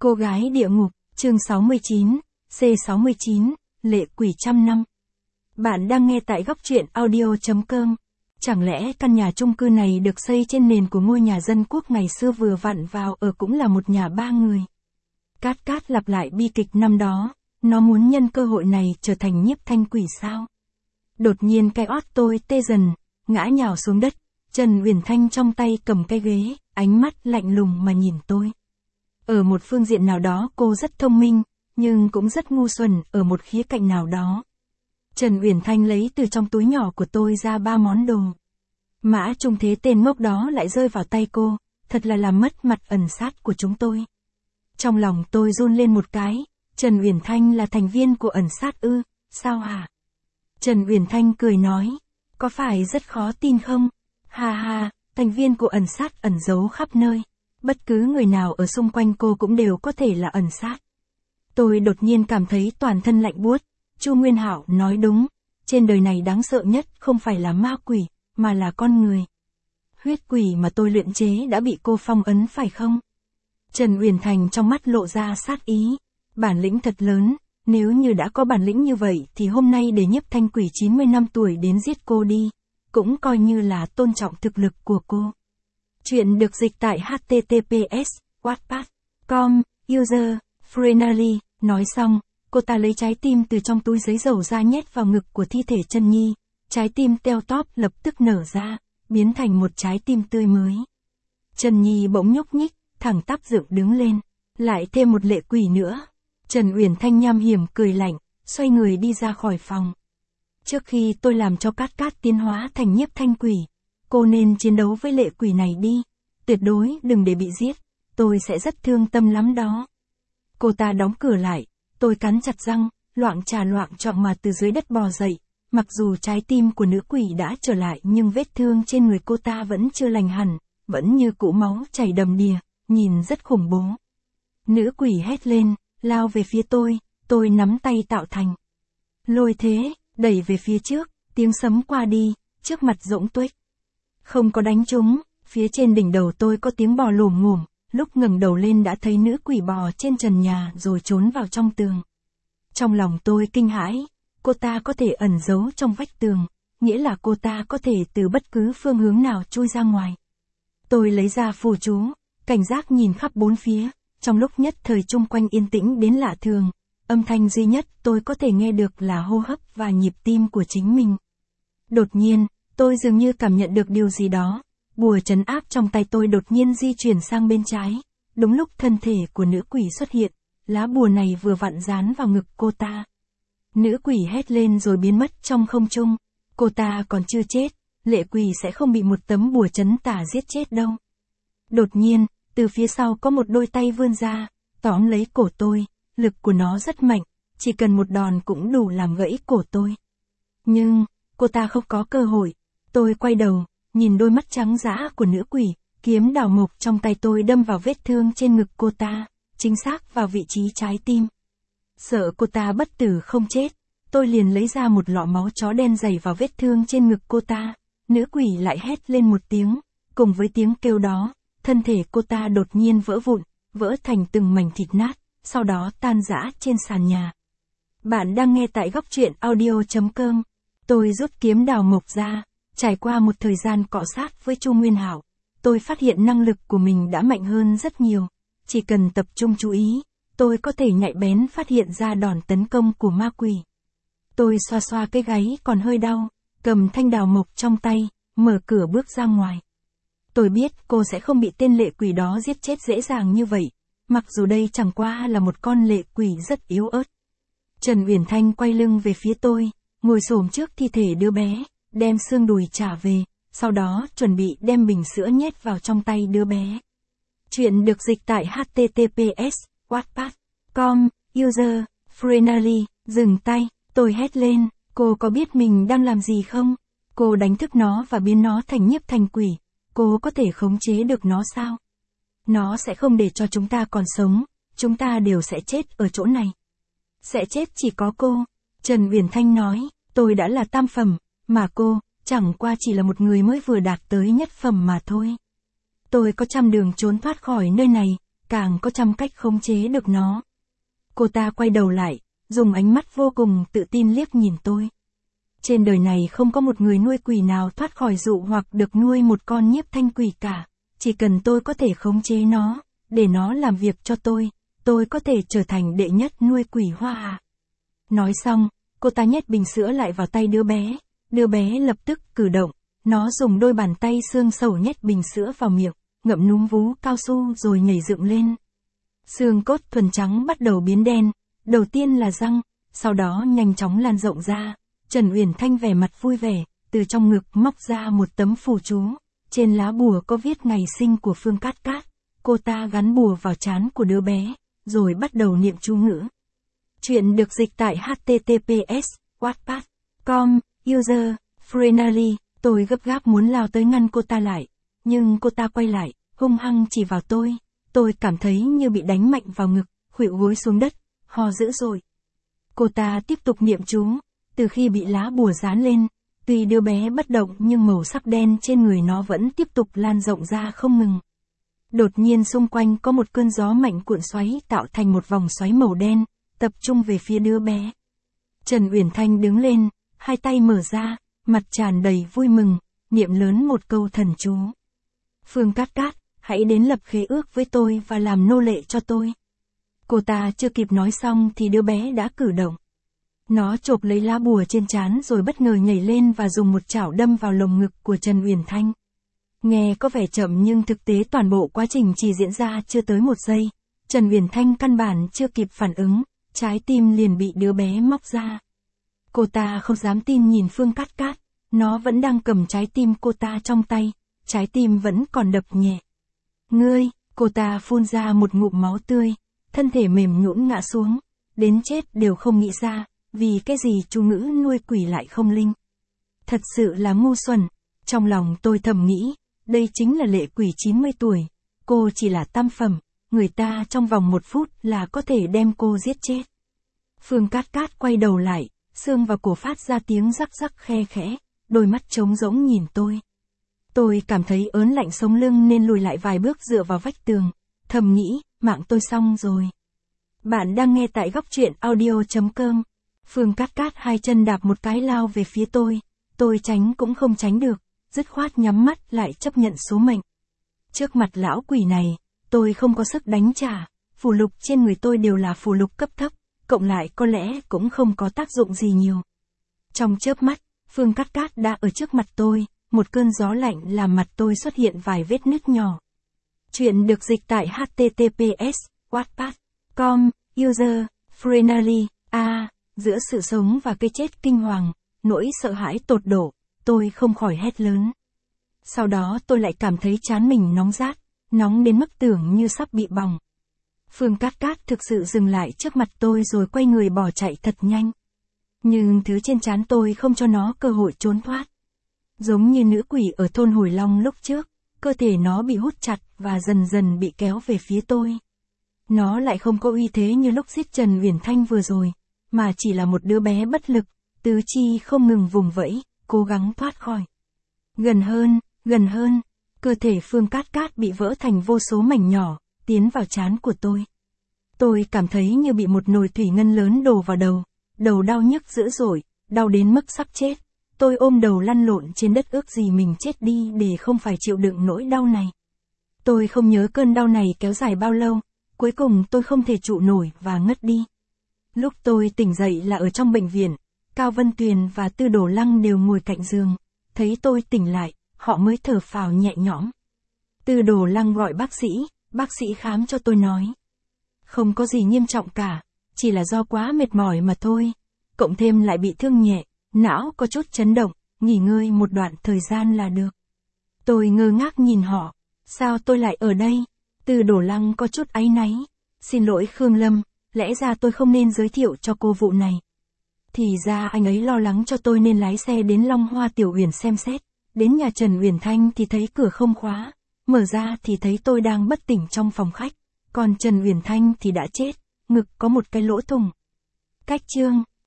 Cô gái địa ngục, chương 69, C69, lệ quỷ trăm năm. Bạn đang nghe tại góc truyện audio.com. Chẳng lẽ căn nhà chung cư này được xây trên nền của ngôi nhà dân quốc ngày xưa vừa vặn vào ở cũng là một nhà ba người. Cát Cát lặp lại bi kịch năm đó, nó muốn nhân cơ hội này trở thành nhiếp thanh quỷ sao? Đột nhiên cái ót tôi tê dần, ngã nhào xuống đất, Trần Uyển Thanh trong tay cầm cái ghế, ánh mắt lạnh lùng mà nhìn tôi. Ở một phương diện nào đó cô rất thông minh, nhưng cũng rất ngu xuẩn ở một khía cạnh nào đó. Trần Uyển Thanh lấy từ trong túi nhỏ của tôi ra 3 món đồ. Mã trung thế tên ngốc đó lại rơi vào tay cô, thật là làm mất mặt ẩn sát của chúng tôi. Trong lòng tôi run lên một cái, Trần Uyển Thanh là thành viên của ẩn sát ư, sao hả? Trần Uyển Thanh cười nói, có phải rất khó tin không? Ha ha, thành viên của ẩn sát ẩn giấu khắp nơi. Bất cứ người nào ở xung quanh cô cũng đều có thể là ẩn sát. Tôi đột nhiên cảm thấy toàn thân lạnh buốt. Chu Nguyên Hạo nói đúng, trên đời này đáng sợ nhất không phải là ma quỷ, mà là con người. Huyết quỷ mà tôi luyện chế đã bị cô phong ấn phải không? Trần Uyển Thanh trong mắt lộ ra sát ý. Bản lĩnh thật lớn, nếu như đã có bản lĩnh như vậy thì hôm nay để nhiếp thanh quỷ 90 năm tuổi đến giết cô đi, cũng coi như là tôn trọng thực lực của cô. Chuyện được dịch tại https://wattpad.com, user, friendly. Nói xong, cô ta lấy trái tim từ trong túi giấy dầu ra nhét vào ngực của thi thể Trân Nhi. Trái tim teo tóp lập tức nở ra, biến thành một trái tim tươi mới. Trân Nhi bỗng nhúc nhích, thẳng tắp dựng đứng lên. Lại thêm một lệ quỷ nữa. Trần Uyển Thanh nham hiểm cười lạnh, xoay người đi ra khỏi phòng. Trước khi tôi làm cho Cát Cát tiến hóa thành nhiếp thanh quỷ, cô nên chiến đấu với lệ quỷ này đi. Tuyệt đối đừng để bị giết, tôi sẽ rất thương tâm lắm đó. Cô ta đóng cửa lại, tôi cắn chặt răng, loạng choạng mà từ dưới đất bò dậy. Mặc dù trái tim của nữ quỷ đã trở lại nhưng vết thương trên người cô ta vẫn chưa lành hẳn, vẫn như cũ máu chảy đầm đìa, nhìn rất khủng bố. Nữ quỷ hét lên, lao về phía tôi nắm tay tạo thành lôi thế, đẩy về phía trước, tiếng sấm qua đi, trước mặt rỗng tuếch. Không có đánh trúng, phía trên đỉnh đầu tôi có tiếng bò lồm ngồm, lúc ngẩng đầu lên đã thấy nữ quỷ bò trên trần nhà rồi trốn vào trong tường. Trong lòng tôi kinh hãi, cô ta có thể ẩn giấu trong vách tường, nghĩa là cô ta có thể từ bất cứ phương hướng nào chui ra ngoài. Tôi lấy ra phù chú, cảnh giác nhìn khắp bốn phía, trong lúc nhất thời chung quanh yên tĩnh đến lạ thường, âm thanh duy nhất tôi có thể nghe được là hô hấp và nhịp tim của chính mình. Đột nhiên, tôi dường như cảm nhận được điều gì đó, bùa trấn áp trong tay tôi đột nhiên di chuyển sang bên trái, đúng lúc thân thể của nữ quỷ xuất hiện, lá bùa này vừa vặn dán vào ngực cô ta. Nữ quỷ hét lên rồi biến mất trong không trung, cô ta còn chưa chết, lệ quỷ sẽ không bị một tấm bùa trấn tà giết chết đâu. Đột nhiên, từ phía sau có một đôi tay vươn ra, tóm lấy cổ tôi, lực của nó rất mạnh, chỉ cần một đòn cũng đủ làm gãy cổ tôi. Nhưng, cô ta không có cơ hội, tôi quay đầu, nhìn đôi mắt trắng dã của nữ quỷ, kiếm đào mộc trong tay tôi đâm vào vết thương trên ngực cô ta, chính xác vào vị trí trái tim. Sợ cô ta bất tử không chết, tôi liền lấy ra một lọ máu chó đen dày vào vết thương trên ngực cô ta, nữ quỷ lại hét lên một tiếng, cùng với tiếng kêu đó, thân thể cô ta đột nhiên vỡ vụn, vỡ thành từng mảnh thịt nát, sau đó tan rã trên sàn nhà. Bạn đang nghe tại góc truyện audio.com. Tôi rút kiếm đào mộc ra, trải qua một thời gian cọ sát với Chu Nguyên Hạo, tôi phát hiện năng lực của mình đã mạnh hơn rất nhiều, chỉ cần tập trung chú ý, tôi có thể nhạy bén phát hiện ra đòn tấn công của ma quỷ. Tôi xoa xoa cái gáy còn hơi đau, cầm thanh đào mộc trong tay, mở cửa bước ra ngoài. Tôi biết cô sẽ không bị tên lệ quỷ đó giết chết dễ dàng như vậy, mặc dù đây chẳng qua là một con lệ quỷ rất yếu ớt. Trần Uyển Thanh quay lưng về phía tôi, ngồi xổm trước thi thể đứa bé, đem xương đùi trả về, sau đó chuẩn bị đem bình sữa nhét vào trong tay đứa bé. Chuyện được dịch tại https://wattpad.com, user, friendly. Dừng tay, tôi hét lên, cô có biết mình đang làm gì không? Cô đánh thức nó và biến nó thành nhiếp thanh quỷ. Cô có thể khống chế được nó sao? Nó sẽ không để cho chúng ta còn sống, chúng ta đều sẽ chết ở chỗ này. Sẽ chết chỉ có cô. Trần Uyển Thanh nói, tôi đã là tam phẩm, mà cô, chẳng qua chỉ là một người mới vừa đạt tới nhất phẩm mà thôi. Tôi có trăm đường trốn thoát khỏi nơi này, càng có trăm cách khống chế được nó. Cô ta quay đầu lại, dùng ánh mắt vô cùng tự tin liếc nhìn tôi. Trên đời này không có một người nuôi quỷ nào thoát khỏi dụ hoặc được nuôi một con nhiếp thanh quỷ cả. Chỉ cần tôi có thể khống chế nó, để nó làm việc cho tôi có thể trở thành đệ nhất nuôi quỷ hoa à. Nói xong, cô ta nhét bình sữa lại vào tay đứa bé lập tức cử động, nó dùng đôi bàn tay xương sầu nhét bình sữa vào miệng, ngậm núm vú cao su rồi nhảy dựng lên. Xương cốt thuần trắng bắt đầu biến đen, đầu tiên là răng, sau đó nhanh chóng lan rộng ra. Trần Uyển Thanh vẻ mặt vui vẻ, từ trong ngực móc ra một tấm phù chú, trên lá bùa có viết ngày sinh của Phương Cát Cát. Cô ta gắn bùa vào trán của đứa bé, rồi bắt đầu niệm chú ngữ. Chuyện được dịch tại https://wattpad.com, user, friendly. Tôi gấp gáp muốn lao tới ngăn cô ta lại, nhưng cô ta quay lại, hung hăng chỉ vào tôi. Tôi cảm thấy như bị đánh mạnh vào ngực, khuỵu gối xuống đất, ho dữ dội. Cô ta tiếp tục niệm chú, từ khi bị lá bùa dán lên, tuy đứa bé bất động nhưng màu sắc đen trên người nó vẫn tiếp tục lan rộng ra không ngừng. Đột nhiên xung quanh có một cơn gió mạnh cuộn xoáy tạo thành một vòng xoáy màu đen, tập trung về phía đứa bé. Trần Uyển Thanh đứng lên, hai tay mở ra, mặt tràn đầy vui mừng, niệm lớn một câu thần chú. Phương Cát Cát, hãy đến lập khế ước với tôi và làm nô lệ cho tôi. Cô ta chưa kịp nói xong thì đứa bé đã cử động. Nó chộp lấy lá bùa trên trán rồi bất ngờ nhảy lên và dùng một chảo đâm vào lồng ngực của Trần Uyển Thanh. Nghe có vẻ chậm nhưng thực tế toàn bộ quá trình chỉ diễn ra chưa tới 1 giây. Trần Uyển Thanh căn bản chưa kịp phản ứng, trái tim liền bị đứa bé móc ra. Cô ta không dám tin nhìn Phương Cát Cát, nó vẫn đang cầm trái tim cô ta trong tay, trái tim vẫn còn đập nhẹ. Ngươi, cô ta phun ra một ngụm máu tươi, thân thể mềm nhũn ngã xuống, đến chết đều không nghĩ ra, vì cái gì chú ngữ nuôi quỷ lại không linh. Thật sự là ngu xuẩn, trong lòng tôi thầm nghĩ, đây chính là lệ quỷ 90 tuổi, cô chỉ là tam phẩm, người ta trong vòng 1 phút là có thể đem cô giết chết. Phương Cát Cát quay đầu lại, xương vào cổ phát ra tiếng rắc rắc khe khẽ, đôi mắt trống rỗng nhìn tôi. Tôi cảm thấy ớn lạnh sống lưng nên lùi lại vài bước dựa vào vách tường, thầm nghĩ, mạng tôi xong rồi. Bạn đang nghe tại góc truyện audio.com. Phương Cát Cát hai chân đạp một cái lao về phía tôi tránh cũng không tránh được, dứt khoát nhắm mắt lại chấp nhận số mệnh. Trước mặt lão quỷ này, tôi không có sức đánh trả, phù lục trên người tôi đều là phù lục cấp thấp, cộng lại có lẽ cũng không có tác dụng gì nhiều. Trong chớp mắt, Phương Cát Cát đã ở trước mặt tôi, một cơn gió lạnh làm mặt tôi xuất hiện vài vết nứt nhỏ. Chuyện được dịch tại https://wattpad.com, user, friendly. Giữa sự sống và cái chết kinh hoàng, nỗi sợ hãi tột độ, tôi không khỏi hét lớn. Sau đó tôi lại cảm thấy trán mình nóng rát, nóng đến mức tưởng như sắp bị bỏng. Phương Cát Cát thực sự dừng lại trước mặt tôi rồi quay người bỏ chạy thật nhanh. Nhưng thứ trên trán tôi không cho nó cơ hội trốn thoát. Giống như nữ quỷ ở thôn Hồi Long lúc trước, cơ thể nó bị hút chặt và dần dần bị kéo về phía tôi. Nó lại không có uy thế như lúc giết Trần Uyển Thanh vừa rồi, mà chỉ là một đứa bé bất lực, tứ chi không ngừng vùng vẫy, cố gắng thoát khỏi. Gần hơn, cơ thể Phương Cát Cát bị vỡ thành vô số mảnh nhỏ, tiến vào trán của tôi. Tôi cảm thấy như bị một nồi thủy ngân lớn đổ vào đầu đau nhức dữ dội, đau đến mức sắp chết. Tôi ôm đầu lăn lộn trên đất ước gì mình chết đi để không phải chịu đựng nỗi đau này. Tôi không nhớ cơn đau này kéo dài bao lâu, cuối cùng tôi không thể trụ nổi và ngất đi. Lúc tôi tỉnh dậy là ở trong bệnh viện, Cao Vân Tuyền và Tư Đồ Lăng đều ngồi cạnh giường, thấy tôi tỉnh lại, họ mới thở phào nhẹ nhõm. Tư Đồ Lăng gọi bác sĩ khám cho tôi nói. Không có gì nghiêm trọng cả, chỉ là do quá mệt mỏi mà thôi, cộng thêm lại bị thương nhẹ, não có chút chấn động, nghỉ ngơi một đoạn thời gian là được. Tôi ngơ ngác nhìn họ, sao tôi lại ở đây? Tư Đồ Lăng có chút áy náy, xin lỗi Khương Lâm, lẽ ra tôi không nên giới thiệu cho cô vụ này. Thì ra anh ấy lo lắng cho tôi nên lái xe đến Long Hoa Tiểu Uyển xem xét, đến nhà Trần Uyển Thanh thì thấy cửa không khóa, mở ra thì thấy tôi đang bất tỉnh trong phòng khách, còn Trần Uyển Thanh thì đã chết, ngực có một cái lỗ thủng. Cách chương